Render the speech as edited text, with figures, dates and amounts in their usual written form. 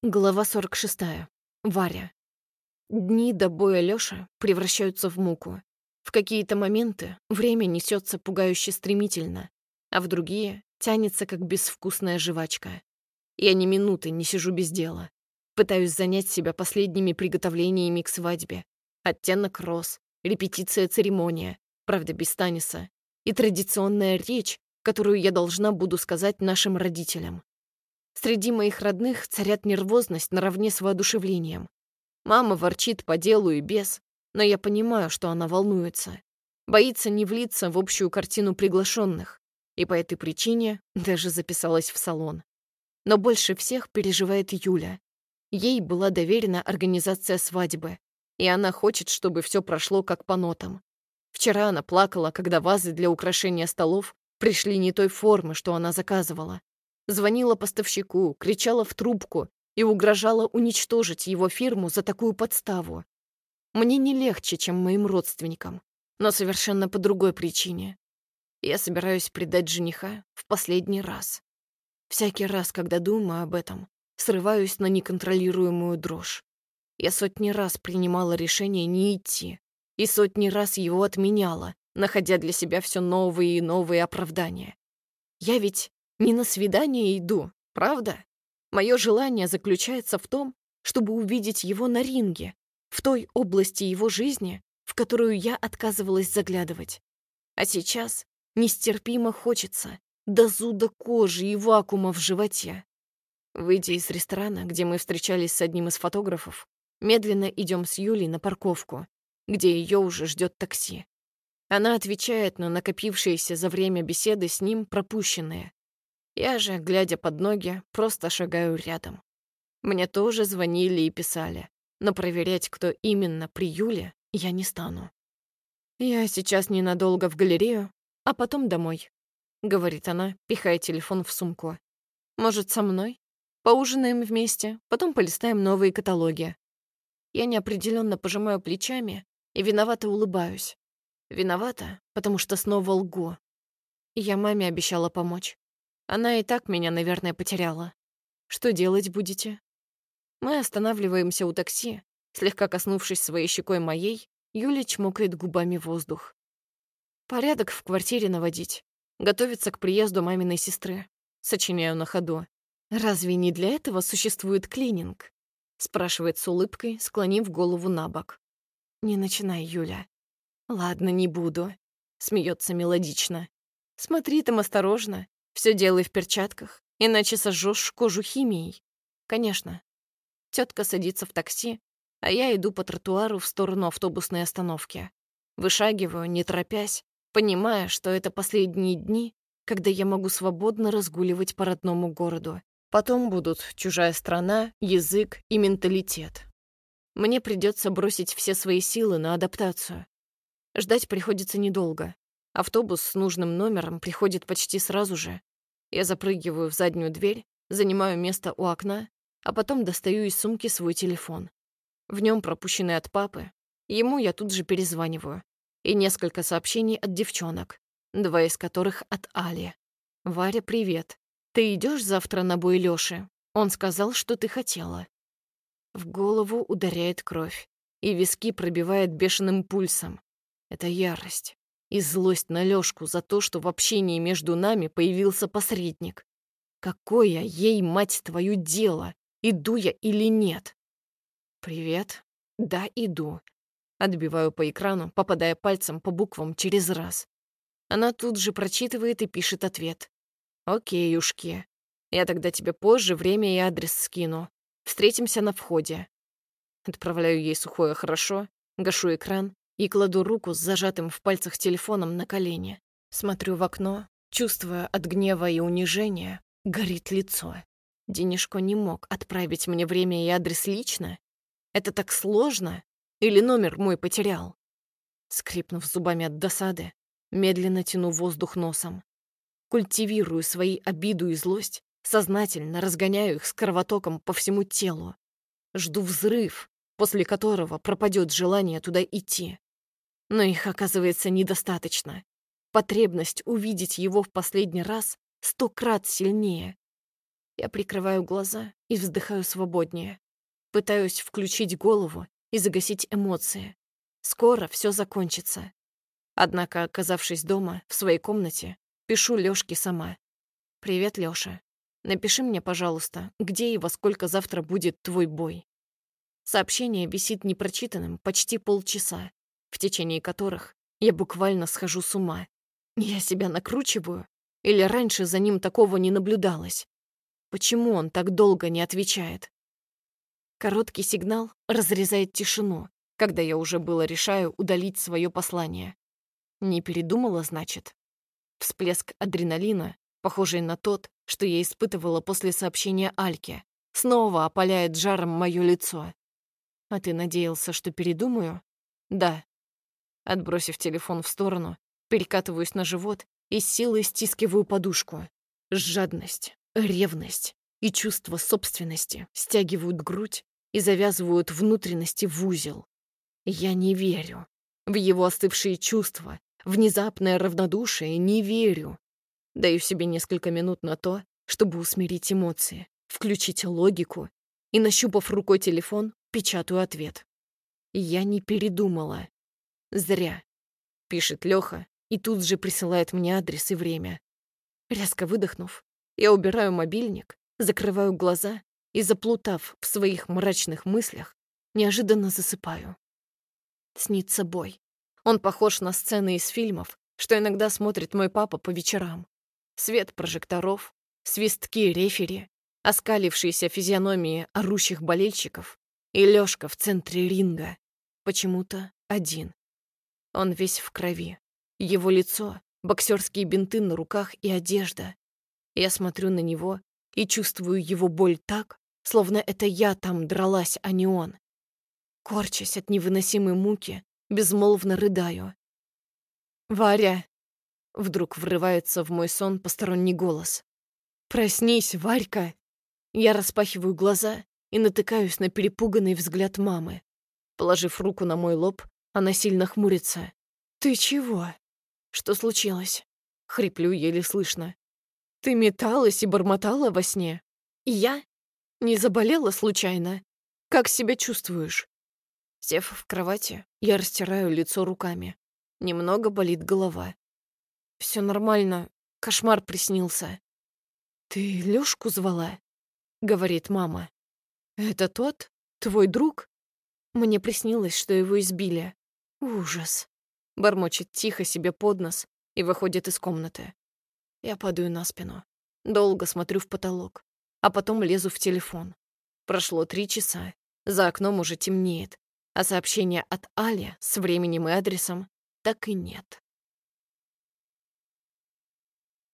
Глава 46. Варя. Дни до боя Лёши превращаются в муку. В какие-то моменты время несется пугающе стремительно, а в другие тянется, как безвкусная жвачка. Я ни минуты не сижу без дела. Пытаюсь занять себя последними приготовлениями к свадьбе. Оттенок роз, репетиция, церемония, правда без Таниса, и традиционная речь, которую я должна буду сказать нашим родителям. Среди моих родных царят нервозность наравне с воодушевлением. Мама ворчит по делу и без, но я понимаю, что она волнуется. Боится не влиться в общую картину приглашенных, и по этой причине даже записалась в салон. Но больше всех переживает Юля. Ей была доверена организация свадьбы, и она хочет, чтобы все прошло как по нотам. Вчера она плакала, когда вазы для украшения столов пришли не той формы, что она заказывала. Звонила поставщику, кричала в трубку и угрожала уничтожить его фирму за такую подставу. Мне не легче, чем моим родственникам, но совершенно по другой причине. Я собираюсь предать жениха в последний раз. Всякий раз, когда думаю об этом, срываюсь на неконтролируемую дрожь. Я сотни раз принимала решение не идти, и сотни раз его отменяла, находя для себя все новые и новые оправдания. Я ведь не на свидание иду, правда? Мое желание заключается в том, чтобы увидеть его на ринге, в той области его жизни, в которую я отказывалась заглядывать. А сейчас нестерпимо хочется до зуда кожи и вакуума в животе. Выйдя из ресторана, где мы встречались с одним из фотографов, медленно идем с Юлей на парковку, где ее уже ждет такси. Она отвечает на накопившиеся за время беседы с ним пропущенные. Я же, глядя под ноги, просто шагаю рядом. Мне тоже звонили и писали, но проверять, кто именно при Юле, я не стану. «Я сейчас ненадолго в галерею, а потом домой», — говорит она, пихая телефон в сумку. «Может, со мной? Поужинаем вместе, потом полистаем новые каталоги». Я неопределенно пожимаю плечами и виновато улыбаюсь. Виновата, потому что снова лгу. Я маме обещала помочь. Она и так меня, наверное, потеряла. Что делать будете? Мы останавливаемся у такси. Слегка коснувшись своей щекой моей, Юля чмокает губами воздух. Порядок в квартире наводить. Готовиться к приезду маминой сестры. Сочиняю на ходу. «Разве не для этого существует клининг?» Спрашивает с улыбкой, склонив голову на бок. «Не начинай, Юля». «Ладно, не буду», — смеется мелодично. «Смотри там осторожно. Все делай в перчатках, иначе сожжешь кожу химией». «Конечно». Тетка садится в такси, а я иду по тротуару в сторону автобусной остановки. Вышагиваю, не торопясь, понимая, что это последние дни, когда я могу свободно разгуливать по родному городу. Потом будут чужая страна, язык и менталитет. Мне придется бросить все свои силы на адаптацию. Ждать приходится недолго. Автобус с нужным номером приходит почти сразу же. Я запрыгиваю в заднюю дверь, занимаю место у окна, а потом достаю из сумки свой телефон. В нем пропущенный от папы. Ему я тут же перезваниваю. И несколько сообщений от девчонок, 2 из которых от Али. «Варя, привет. Ты идешь завтра на бой Лёши? Он сказал, что ты хотела». В голову ударяет кровь, и виски пробивает бешеным пульсом. Это ярость и злость на Лёшку за то, что в общении между нами появился посредник. Какое ей, мать твою, дело, иду я или нет? «Привет. Да, иду». Отбиваю по экрану, попадая пальцем по буквам через раз. Она тут же прочитывает и пишет ответ. «Окей, ушки. Я тогда тебе позже время и адрес скину. Встретимся на входе». Отправляю ей сухое «хорошо», гашу экран и кладу руку с зажатым в пальцах телефоном на колени. Смотрю в окно, чувствуя от гнева и унижения, горит лицо. Денежко не мог отправить мне время и адрес лично? Это так сложно? Или номер мой потерял? Скрипнув зубами от досады, медленно тяну воздух носом. Культивирую свои обиду и злость, сознательно разгоняю их с кровотоком по всему телу. Жду взрыв, после которого пропадет желание туда идти. Но их оказывается недостаточно. Потребность увидеть его в последний раз 100 крат сильнее. Я прикрываю глаза и вздыхаю свободнее. Пытаюсь включить голову и загасить эмоции. Скоро все закончится. Однако, оказавшись дома, в своей комнате, пишу Лёшке сама. «Привет, Лёша. Напиши мне, пожалуйста, где и во сколько завтра будет твой бой». Сообщение висит непрочитанным почти полчаса, в течение которых я буквально схожу с ума. Я себя накручиваю? Или раньше за ним такого не наблюдалось? Почему он так долго не отвечает? Короткий сигнал разрезает тишину, когда я уже было решаю удалить свое послание. Не передумала, значит? Всплеск адреналина, похожий на тот, что я испытывала после сообщения Альке, снова опаляет жаром мое лицо. А ты надеялся, что передумаю? Да. Отбросив телефон в сторону, перекатываюсь на живот и с силой стискиваю подушку. Жадность, ревность и чувство собственности стягивают грудь и завязывают внутренности в узел. Я не верю. В его остывшие чувства, внезапное равнодушие не верю. Даю себе несколько минут на то, чтобы усмирить эмоции, включить логику и, нащупав рукой телефон, печатаю ответ. Я не передумала. Зря. Пишет Лёха и тут же присылает мне адрес и время. Резко выдохнув, я убираю мобильник, закрываю глаза и, заплутав в своих мрачных мыслях, неожиданно засыпаю. Снится бой. Он похож на сцены из фильмов, что иногда смотрит мой папа по вечерам. Свет прожекторов, свистки рефери, оскалившиеся физиономии орущих болельщиков и Лёшка в центре ринга. Почему-то один. Он весь в крови. Его лицо, боксерские бинты на руках и одежда. Я смотрю на него и чувствую его боль так, словно это я там дралась, а не он. Корчась от невыносимой муки, безмолвно рыдаю. «Варя!» Вдруг врывается в мой сон посторонний голос. «Проснись, Варька!» Я распахиваю глаза и натыкаюсь на перепуганный взгляд мамы. Положив руку на мой лоб, она сильно хмурится. «Ты чего?» «Что случилось?» Хриплю еле слышно. «Ты металась и бормотала во сне?» «Я? Не заболела случайно? Как себя чувствуешь?» Сев в кровати, я растираю лицо руками. Немного болит голова. Все нормально, кошмар приснился. «Ты Лёшку звала?» — говорит мама. «Это тот? Твой друг?» Мне приснилось, что его избили. Ужас. Бормочет тихо себе под нос и выходит из комнаты. Я падаю на спину. Долго смотрю в потолок, а потом лезу в телефон. Прошло 3 часа, за окном уже темнеет, а сообщения от Али с временем и адресом так и нет.